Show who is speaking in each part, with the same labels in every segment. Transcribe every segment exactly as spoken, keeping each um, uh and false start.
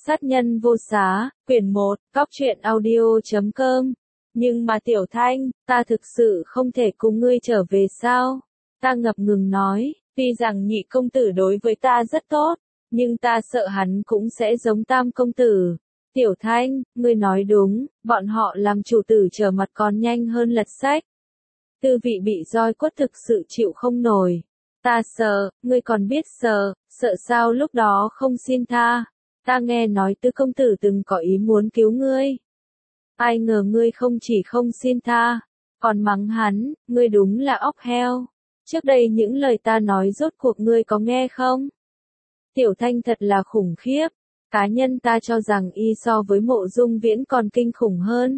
Speaker 1: Sát nhân vô xá, quyển một, góc truyện audio chấm com. Nhưng mà Tiểu Thanh, ta thực sự không thể cùng ngươi trở về sao? Ta ngập ngừng nói, tuy rằng nhị công tử đối với ta rất tốt, nhưng ta sợ hắn cũng sẽ giống tam công tử. Tiểu Thanh, ngươi nói đúng, bọn họ làm chủ tử trở mặt còn nhanh hơn lật sách. Tư vị bị roi quất thực sự chịu không nổi. Ta sợ, ngươi còn biết sợ, sợ sao lúc đó không xin tha. Ta nghe nói tứ công tử từng có ý muốn cứu ngươi. Ai ngờ ngươi không chỉ không xin tha, còn mắng hắn, ngươi đúng là óc heo. Trước đây những lời ta nói rốt cuộc ngươi có nghe không? Tiểu Thanh thật là khủng khiếp. Cá nhân ta cho rằng y so với Mộ Dung Viễn còn kinh khủng hơn.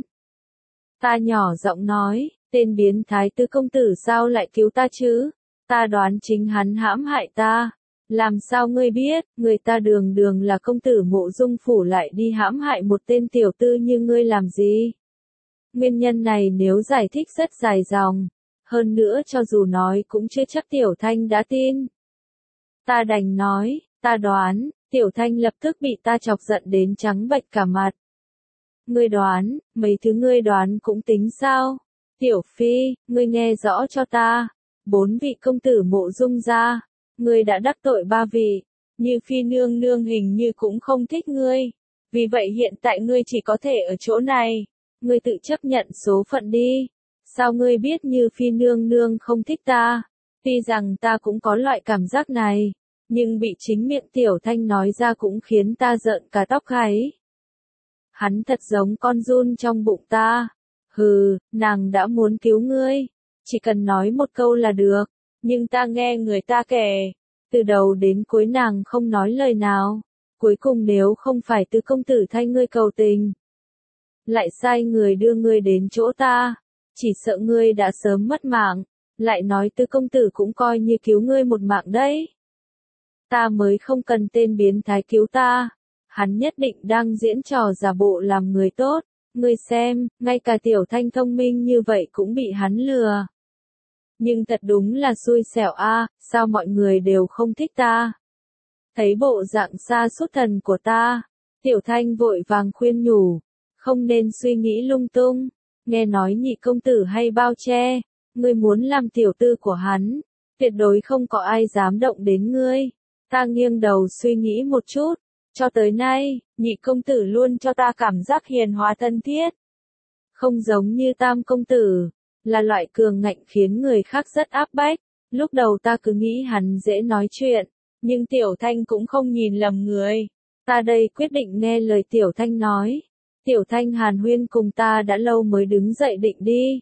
Speaker 1: Ta nhỏ giọng nói, tên biến thái tứ công tử sao lại cứu ta chứ? Ta đoán chính hắn hãm hại ta. Làm sao ngươi biết, người ta đường đường là công tử Mộ Dung phủ lại đi hãm hại một tên tiểu tư như ngươi làm gì? Nguyên nhân này nếu giải thích rất dài dòng, hơn nữa cho dù nói cũng chưa chắc Tiểu Thanh đã tin. Ta đành nói, ta đoán, Tiểu Thanh lập tức bị ta chọc giận đến trắng bệch cả mặt. Ngươi đoán, mấy thứ ngươi đoán cũng tính sao? Tiểu Phi, ngươi nghe rõ cho ta, bốn vị công tử Mộ Dung gia. Ngươi đã đắc tội ba vị, Như Phi nương nương hình như cũng không thích ngươi. Vì vậy hiện tại ngươi chỉ có thể ở chỗ này. Ngươi tự chấp nhận số phận đi. Sao ngươi biết Như Phi nương nương không thích ta? Tuy rằng ta cũng có loại cảm giác này, nhưng bị chính miệng Tiểu Thanh nói ra cũng khiến ta rợn cả tóc gáy. Hắn thật giống con giun trong bụng ta. Hừ, nàng đã muốn cứu ngươi. Chỉ cần nói một câu là được. Nhưng ta nghe người ta kể, từ đầu đến cuối nàng không nói lời nào, cuối cùng nếu không phải tứ công tử thay ngươi cầu tình, lại sai người đưa ngươi đến chỗ ta, chỉ sợ ngươi đã sớm mất mạng, lại nói tứ công tử cũng coi như cứu ngươi một mạng đấy. Ta mới không cần tên biến thái cứu ta, hắn nhất định đang diễn trò giả bộ làm người tốt, ngươi xem, ngay cả Tiểu Thanh thông minh như vậy cũng bị hắn lừa. Nhưng thật đúng là xui xẻo a, à, sao mọi người đều không thích ta? Thấy bộ dạng sa sút thần của ta, Tiểu Thanh vội vàng khuyên nhủ, không nên suy nghĩ lung tung, nghe nói nhị công tử hay bao che, ngươi muốn làm tiểu tư của hắn, tuyệt đối không có ai dám động đến ngươi. Ta nghiêng đầu suy nghĩ một chút, cho tới nay, nhị công tử luôn cho ta cảm giác hiền hòa thân thiết. Không giống như tam công tử, là loại cường ngạnh khiến người khác rất áp bách. Lúc đầu ta cứ nghĩ hắn dễ nói chuyện, nhưng Tiểu Thanh cũng không nhìn lầm người. Ta đây quyết định nghe lời Tiểu Thanh nói. Tiểu Thanh hàn huyên cùng ta đã lâu mới đứng dậy định đi.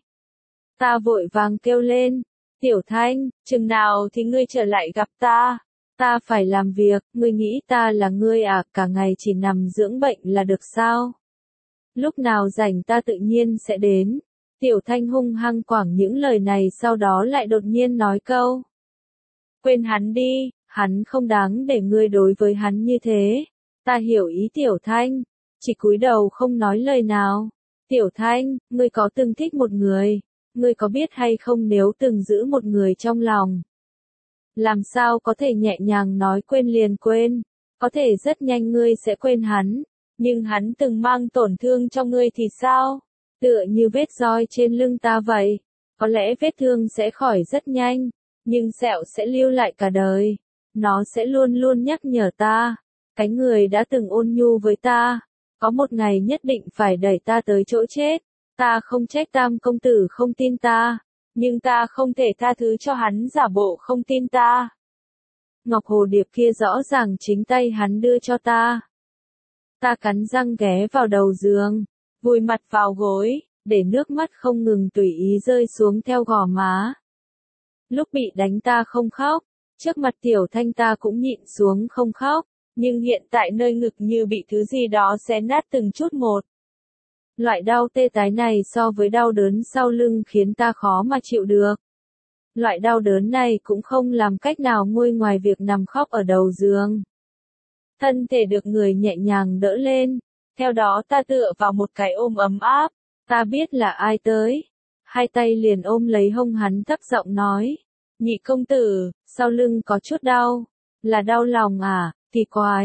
Speaker 1: Ta vội vàng kêu lên, Tiểu Thanh, chừng nào thì ngươi trở lại gặp ta? Ta phải làm việc, ngươi nghĩ ta là ngươi à, cả ngày chỉ nằm dưỡng bệnh là được sao? Lúc nào rảnh ta tự nhiên sẽ đến. Tiểu Thanh hung hăng quảng những lời này sau đó lại đột nhiên nói câu. Quên hắn đi, hắn không đáng để ngươi đối với hắn như thế. Ta hiểu ý Tiểu Thanh, chỉ cúi đầu không nói lời nào. Tiểu Thanh, ngươi có từng thích một người, ngươi có biết hay không nếu từng giữ một người trong lòng. Làm sao có thể nhẹ nhàng nói quên liền quên, có thể rất nhanh ngươi sẽ quên hắn, nhưng hắn từng mang tổn thương cho ngươi thì sao? Tựa như vết roi trên lưng ta vậy, có lẽ vết thương sẽ khỏi rất nhanh, nhưng sẹo sẽ lưu lại cả đời. Nó sẽ luôn luôn nhắc nhở ta, cái người đã từng ôn nhu với ta, có một ngày nhất định phải đẩy ta tới chỗ chết. Ta không trách tam công tử không tin ta, nhưng ta không thể tha thứ cho hắn giả bộ không tin ta. Ngọc hồ điệp kia rõ ràng chính tay hắn đưa cho ta. Ta cắn răng ghé vào đầu giường, vùi mặt vào gối, để nước mắt không ngừng tùy ý rơi xuống theo gò má. Lúc bị đánh ta không khóc, trước mặt Tiểu Thanh ta cũng nhịn xuống không khóc, nhưng hiện tại nơi ngực như bị thứ gì đó xé nát từng chút một. Loại đau tê tái này so với đau đớn sau lưng khiến ta khó mà chịu được. Loại đau đớn này cũng không làm cách nào nguôi ngoài việc nằm khóc ở đầu giường. Thân thể được người nhẹ nhàng đỡ lên, theo đó ta tựa vào một cái ôm ấm áp, ta biết là ai tới. Hai tay liền ôm lấy hông hắn thấp giọng nói, nhị công tử, sau lưng có chút đau, là đau lòng à, kỳ quái,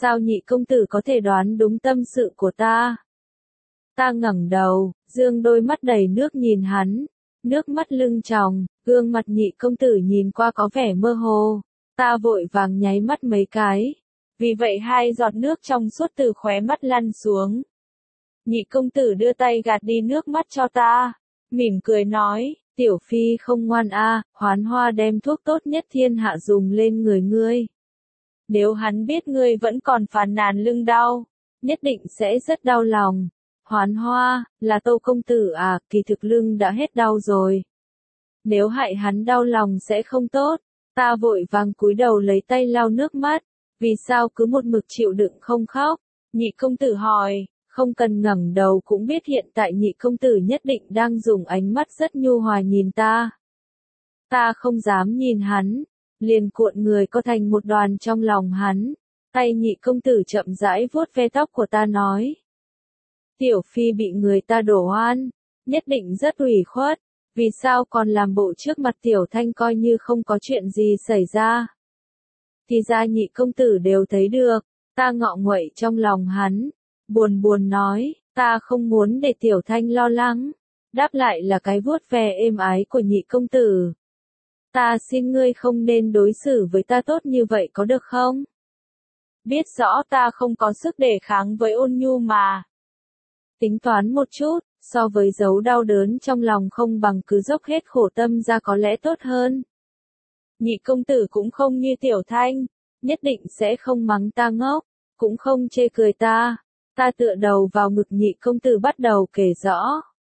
Speaker 1: sao nhị công tử có thể đoán đúng tâm sự của ta? Ta ngẩng đầu, dương đôi mắt đầy nước nhìn hắn, nước mắt lưng tròng, gương mặt nhị công tử nhìn qua có vẻ mơ hồ. Ta vội vàng nháy mắt mấy cái, vì vậy hai giọt nước trong suốt từ khóe mắt lăn xuống. Nhị công tử đưa tay gạt đi nước mắt cho ta, mỉm cười nói, tiểu phi không ngoan a, Hoán Hoa đem thuốc tốt nhất thiên hạ dùng lên người ngươi. Nếu hắn biết ngươi vẫn còn phàn nàn lưng đau, nhất định sẽ rất đau lòng. Hoán Hoa, là Tâu công tử à, kỳ thực lưng đã hết đau rồi. Nếu hại hắn đau lòng sẽ không tốt. Ta vội vàng cúi đầu lấy tay lau nước mắt, vì sao cứ một mực chịu đựng không khóc? Nhị công tử hỏi, không cần ngẩng đầu cũng biết hiện tại nhị công tử nhất định đang dùng ánh mắt rất nhu hòa nhìn ta. Ta không dám nhìn hắn, liền cuộn người co thành một đoàn trong lòng hắn. Tay nhị công tử chậm rãi vuốt ve tóc của ta nói. Tiểu phi bị người ta đổ oan, nhất định rất ủy khuất. Vì sao còn làm bộ trước mặt tiểu thanh coi như không có chuyện gì xảy ra? Thì ra nhị công tử đều thấy được, ta ngọ nguậy trong lòng hắn, buồn buồn nói, ta không muốn để tiểu thanh lo lắng. Đáp lại là cái vuốt ve êm ái của nhị công tử. Ta xin ngươi không nên đối xử với ta tốt như vậy có được không? Biết rõ ta không có sức đề kháng với ôn nhu mà. Tính toán một chút. So với giấu đau đớn trong lòng không bằng cứ dốc hết khổ tâm ra có lẽ tốt hơn. Nhị công tử cũng không như tiểu thanh, nhất định sẽ không mắng ta ngốc, cũng không chê cười ta. Ta tựa đầu vào ngực nhị công tử bắt đầu kể rõ.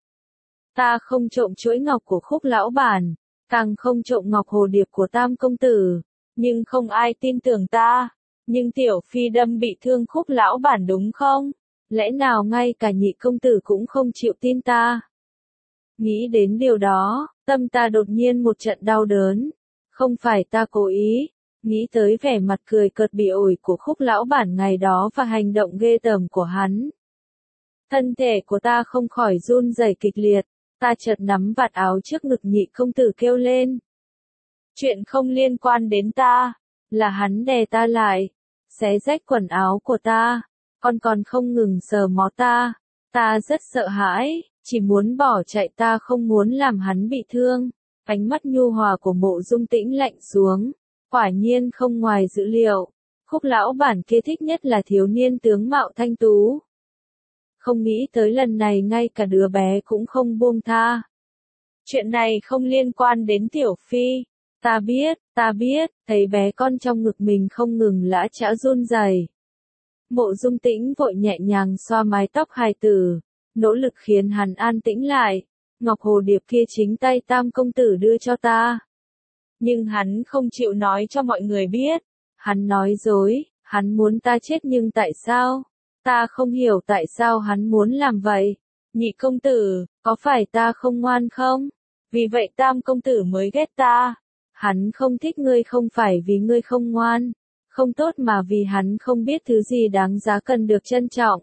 Speaker 1: Ta không trộm chuỗi ngọc của Khúc lão bản, càng không trộm ngọc hồ điệp của Tam công tử, nhưng không ai tin tưởng ta. Nhưng tiểu phi đâm bị thương Khúc lão bản đúng không? Lẽ nào ngay cả nhị công tử cũng không chịu tin ta? Nghĩ đến điều đó, tâm ta đột nhiên một trận đau đớn. Không phải ta cố ý, nghĩ tới vẻ mặt cười cợt bị ổi của Khúc lão bản ngày đó và hành động ghê tởm của hắn. Thân thể của ta không khỏi run rẩy kịch liệt, ta chợt nắm vạt áo trước ngực nhị công tử kêu lên. Chuyện không liên quan đến ta, là hắn đè ta lại, xé rách quần áo của ta. Con còn không ngừng sờ mó ta, ta rất sợ hãi, chỉ muốn bỏ chạy, ta không muốn làm hắn bị thương. Ánh mắt nhu hòa của Mộ Dung Tĩnh lạnh xuống, quả nhiên không ngoài dữ liệu, Khúc lão bản kia thích nhất là thiếu niên tướng mạo thanh tú. Không nghĩ tới lần này ngay cả đứa bé cũng không buông tha. Chuyện này không liên quan đến tiểu phi, ta biết, ta biết, thấy bé con trong ngực mình không ngừng lã chã run rẩy. Mộ Dung Tĩnh vội nhẹ nhàng xoa mái tóc hài tử, nỗ lực khiến hắn an tĩnh lại. Ngọc hồ điệp kia chính tay Tam công tử đưa cho ta. Nhưng hắn không chịu nói cho mọi người biết. Hắn nói dối, hắn muốn ta chết nhưng tại sao? Ta không hiểu tại sao hắn muốn làm vậy. Nhị công tử, có phải ta không ngoan không? Vì vậy Tam công tử mới ghét ta. Hắn không thích ngươi không phải vì ngươi không ngoan. Không tốt mà vì hắn không biết thứ gì đáng giá cần được trân trọng.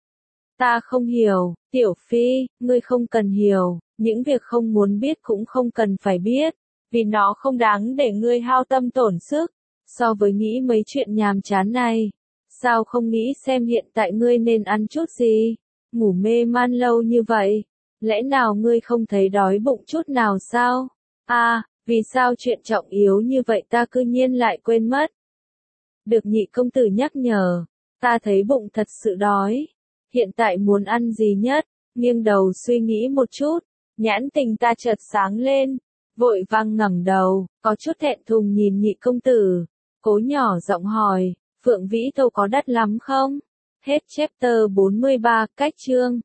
Speaker 1: Ta không hiểu, tiểu phi, ngươi không cần hiểu, những việc không muốn biết cũng không cần phải biết, vì nó không đáng để ngươi hao tâm tổn sức. So với nghĩ mấy chuyện nhàm chán này, sao không nghĩ xem hiện tại ngươi nên ăn chút gì? Ngủ mê man lâu như vậy, lẽ nào ngươi không thấy đói bụng chút nào sao? À, vì sao chuyện trọng yếu như vậy ta cư nhiên lại quên mất? Được nhị công tử nhắc nhở, ta thấy bụng thật sự đói. Hiện tại muốn ăn gì nhất? Nghiêng đầu suy nghĩ một chút, nhãn tình ta chợt sáng lên, vội vàng ngẩng đầu, có chút thẹn thùng nhìn nhị công tử, cố nhỏ giọng hỏi, Phượng Vĩ Tâu có đắt lắm không? Hết chapter bốn mươi ba, cách chương.